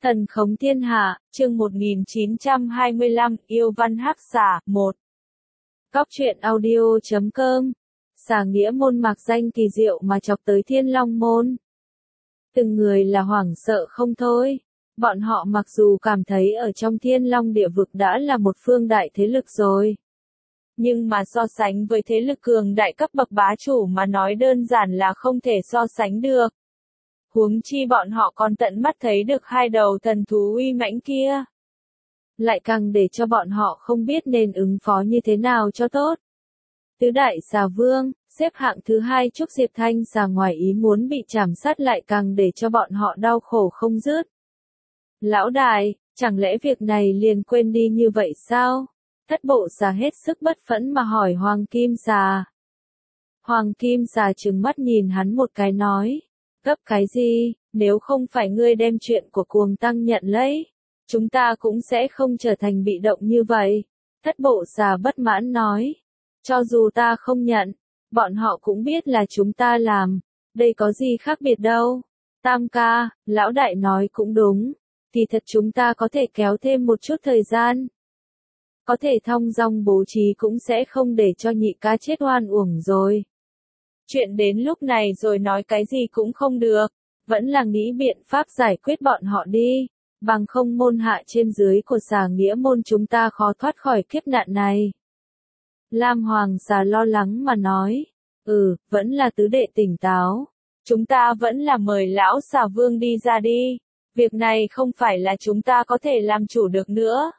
Thần khống thiên hạ, chương 1925, yêu văn hắc xà, 1. Góc truyện audio.com. Xà nghĩa môn mạc danh kỳ diệu mà chọc tới Thiên Long môn. Từng người là hoảng sợ không thôi. Bọn họ mặc dù cảm thấy ở trong Thiên Long địa vực đã là một phương đại thế lực rồi. Nhưng mà so sánh với thế lực cường đại cấp bậc bá chủ mà nói đơn giản là không thể so sánh được. Huống chi bọn họ còn tận mắt thấy được hai đầu thần thú uy mãnh kia. Lại càng để cho bọn họ không biết nên ứng phó như thế nào cho tốt. Tứ đại xà vương, xếp hạng thứ hai Trúc Diệp Thanh xà ngoài ý muốn bị trảm sát lại càng để cho bọn họ đau khổ không dứt. Lão đại, chẳng lẽ việc này liền quên đi như vậy sao? Thất bộ xà hết sức bất phẫn mà hỏi Hoàng Kim xà. Hoàng Kim xà trừng mắt nhìn hắn một cái nói. Gấp cái gì, nếu không phải ngươi đem chuyện của cuồng tăng nhận lấy, chúng ta cũng sẽ không trở thành bị động như vậy. Thất bộ xà bất mãn nói. Cho dù ta không nhận, bọn họ cũng biết là chúng ta làm, đây có gì khác biệt đâu. Tam ca, lão đại nói cũng đúng, thì thật chúng ta có thể kéo thêm một chút thời gian. Có thể thong dong bố trí cũng sẽ không để cho nhị ca chết oan uổng rồi. Chuyện đến lúc này rồi nói cái gì cũng không được, vẫn là nghĩ biện pháp giải quyết bọn họ đi, bằng không môn hạ trên dưới của xà nghĩa môn chúng ta khó thoát khỏi kiếp nạn này. Lam Hoàng xà lo lắng mà nói, vẫn là tứ đệ tỉnh táo, chúng ta vẫn là mời lão xà vương đi ra đi, việc này không phải là chúng ta có thể làm chủ được nữa.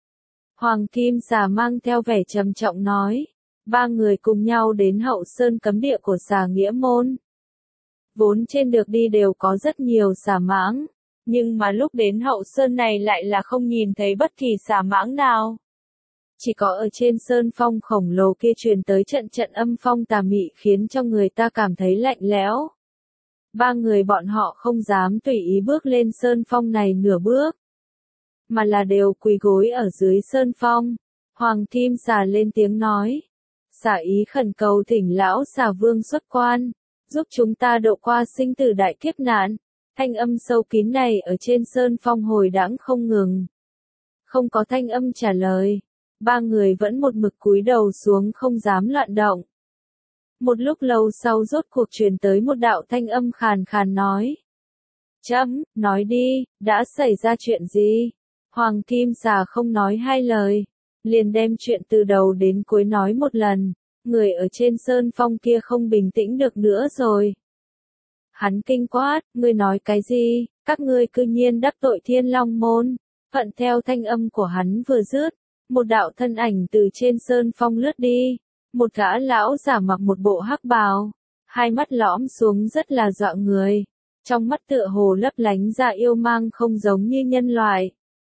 Hoàng Kim xà mang theo vẻ trầm trọng nói. Ba người cùng nhau đến hậu sơn cấm địa của xà nghĩa môn. Vốn trên được đi đều có rất nhiều xà mãng, nhưng mà lúc đến hậu sơn này lại là không nhìn thấy bất kỳ xà mãng nào. Chỉ có ở trên sơn phong khổng lồ kia truyền tới trận trận âm phong tà mị khiến cho người ta cảm thấy lạnh lẽo. Ba người bọn họ không dám tùy ý bước lên sơn phong này nửa bước, mà là đều quỳ gối ở dưới sơn phong. Hoàng Kim xà lên tiếng nói. Xà ý khẩn cầu thỉnh lão xà vương xuất quan, giúp chúng ta độ qua sinh tử đại kiếp nạn. Thanh âm sâu kín này ở trên sơn phong hồi đãng không ngừng. Không có thanh âm trả lời. Ba người vẫn một mực cúi đầu xuống không dám loạn động. Một lúc lâu sau rốt cuộc truyền tới một đạo thanh âm khàn khàn nói. Chấm, nói đi, đã xảy ra chuyện gì? Hoàng Kim xà không nói hai lời. Liền đem chuyện từ đầu đến cuối nói một lần, người ở trên sơn phong kia không bình tĩnh được nữa rồi. Hắn kinh quát, ngươi nói cái gì, các ngươi cư nhiên đắc tội Thiên Long môn. Thuận theo thanh âm của hắn vừa dứt, một đạo thân ảnh từ trên sơn phong lướt đi, một gã lão giả mặc một bộ hắc bào, hai mắt lõm xuống rất là dọa người, trong mắt tựa hồ lấp lánh ra yêu mang không giống như nhân loại.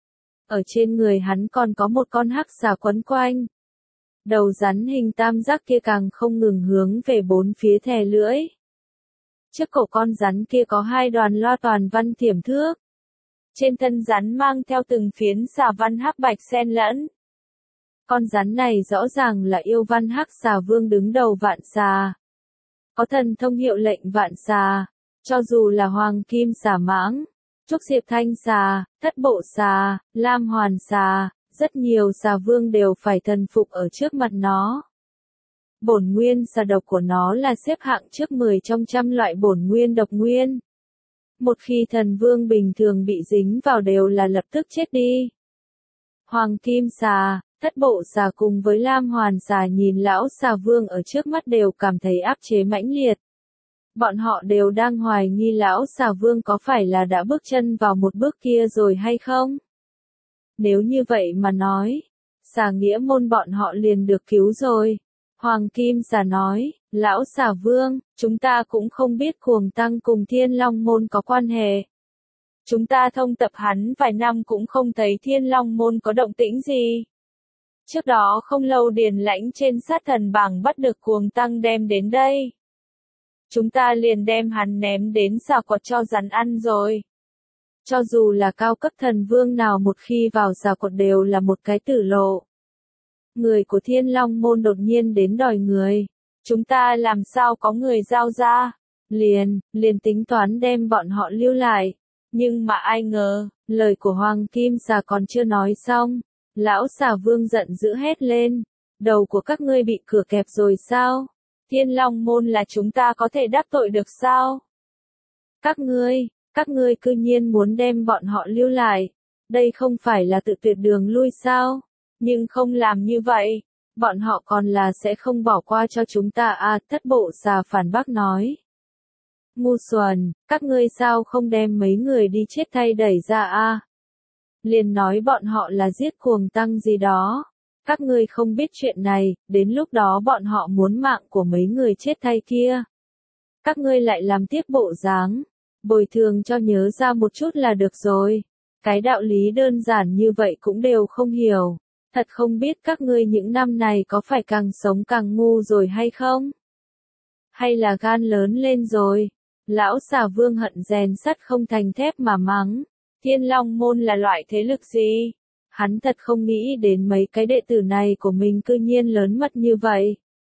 Ở trên người hắn còn có một con hắc xà quấn quanh. Đầu rắn hình tam giác kia càng không ngừng hướng về bốn phía thè lưỡi. Trước cổ con rắn kia có hai đoàn loa toàn văn thiểm thước. Trên thân rắn mang theo từng phiến xà văn hắc bạch xen lẫn. Con rắn này rõ ràng là yêu văn hắc xà vương đứng đầu vạn xà. Có thần thông hiệu lệnh vạn xà, cho dù là hoàng kim xà mãng. Trúc Diệp Thanh xà, thất bộ xà, Lam Hoàn xà, rất nhiều xà vương đều phải thần phục ở trước mặt nó. Bổn nguyên xà độc của nó là xếp hạng trước 10 trong trăm loại bổn nguyên độc nguyên. Một khi thần vương bình thường bị dính vào đều là lập tức chết đi. Hoàng Kim xà, thất bộ xà cùng với Lam Hoàn xà nhìn lão xà vương ở trước mắt đều cảm thấy áp chế mãnh liệt. Bọn họ đều đang hoài nghi lão xà vương có phải là đã bước chân vào một bước kia rồi hay không? Nếu như vậy mà nói, xà nghĩa môn bọn họ liền được cứu rồi. Hoàng Kim xà nói, lão xà vương, chúng ta cũng không biết cuồng tăng cùng Thiên Long môn có quan hệ. Chúng ta thông tập hắn vài năm cũng không thấy Thiên Long môn có động tĩnh gì. Trước đó không lâu Điền Lãnh trên sát thần bảng bắt được cuồng tăng đem đến đây. Chúng ta liền đem hắn ném đến xà quật cho rắn ăn rồi. Cho dù là cao cấp thần vương nào một khi vào xà quật đều là một cái tử lộ. Người của Thiên Long môn đột nhiên đến đòi người. Chúng ta làm sao có người giao ra. Liền tính toán đem bọn họ lưu lại. Nhưng mà ai ngờ, lời của Hoàng Kim Xà còn chưa nói xong, lão xà vương giận dữ hét lên, đầu của các ngươi bị cửa kẹp rồi sao? Thiên Long môn là chúng ta có thể đắc tội được sao? Các ngươi cư nhiên muốn đem bọn họ lưu lại, đây không phải là tự tuyệt đường lui sao? Nhưng không làm như vậy, bọn họ còn là sẽ không bỏ qua cho chúng ta à, Thất Bộ Xà phản bác nói. Ngu xuẩn, các ngươi sao không đem mấy người đi chết thay đẩy ra à? Liền nói bọn họ là giết cuồng tăng gì đó. Các ngươi không biết chuyện này, đến lúc đó bọn họ muốn mạng của mấy người chết thay kia. Các ngươi lại làm tiếp bộ dáng, bồi thường cho nhớ ra một chút là được rồi. Cái đạo lý đơn giản như vậy cũng đều không hiểu. Thật không biết các ngươi những năm này có phải càng sống càng ngu rồi hay không? Hay là gan lớn lên rồi? Lão xà vương hận rèn sắt không thành thép mà mắng. Thiên Long môn là loại thế lực gì? Hắn thật không nghĩ đến mấy cái đệ tử này của mình cư nhiên lớn mật như vậy.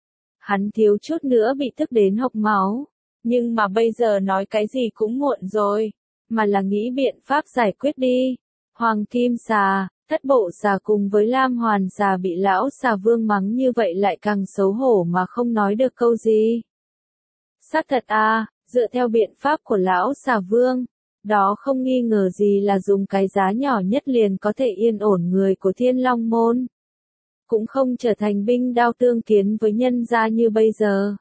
Hắn thiếu chút nữa bị tức đến hộc máu. Nhưng mà bây giờ nói cái gì cũng muộn rồi. Mà là nghĩ biện pháp giải quyết đi. Hoàng Kim Xà, Thất Bộ Xà cùng với Lam Hoàn Xà bị lão xà vương mắng như vậy lại càng xấu hổ mà không nói được câu gì. Xác thật à, dựa theo biện pháp của lão xà vương, đó không nghi ngờ gì là dùng cái giá nhỏ nhất liền có thể yên ổn người của Thiên Long môn. Cũng không trở thành binh đao tương kiến với nhân gia như bây giờ.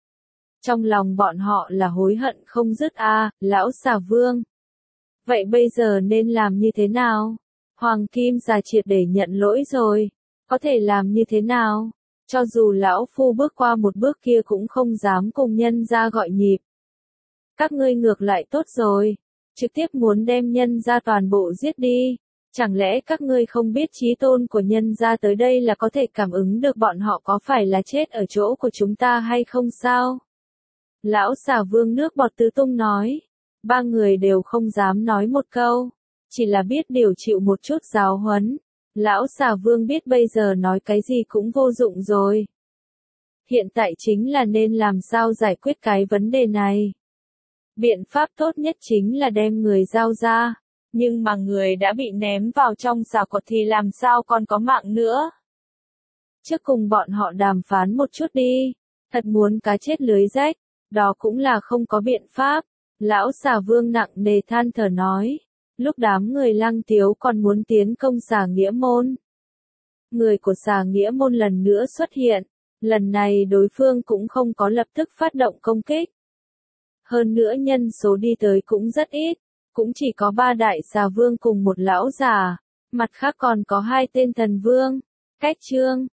Trong lòng bọn họ là hối hận không dứt à, lão xà vương. Vậy bây giờ nên làm như thế nào? Hoàng Kim Xà triệt để nhận lỗi rồi. Có thể làm như thế nào? Cho dù lão phu bước qua một bước kia cũng không dám cùng nhân gia gọi nhịp. Các ngươi ngược lại tốt rồi. Trực tiếp muốn đem nhân gia toàn bộ giết đi. Chẳng lẽ các ngươi không biết chí tôn của nhân gia tới đây là có thể cảm ứng được bọn họ có phải là chết ở chỗ của chúng ta hay không sao? Lão xà vương nước bọt tứ tung nói. Ba người đều không dám nói một câu. Chỉ là biết điều chịu một chút giáo huấn. Lão xà vương biết bây giờ nói cái gì cũng vô dụng rồi. Hiện tại chính là nên làm sao giải quyết cái vấn đề này. Biện pháp tốt nhất chính là đem người giao ra. Nhưng mà người đã bị ném vào trong xà cột thì làm sao còn có mạng nữa. Trước cùng bọn họ đàm phán một chút đi. Thật muốn cá chết lưới rách. Đó cũng là không có biện pháp. Lão xà vương nặng nề than thở nói. Lúc đám người Lăng Tiếu còn muốn tiến công Xà Nghĩa môn. Người của Xà Nghĩa môn lần nữa xuất hiện. Lần này đối phương cũng không có lập tức phát động công kích. Hơn nữa nhân số đi tới cũng rất ít. Cũng chỉ có 3 đại xà vương cùng một lão già. Mặt khác còn có 2 tên thần vương. Cách Trương,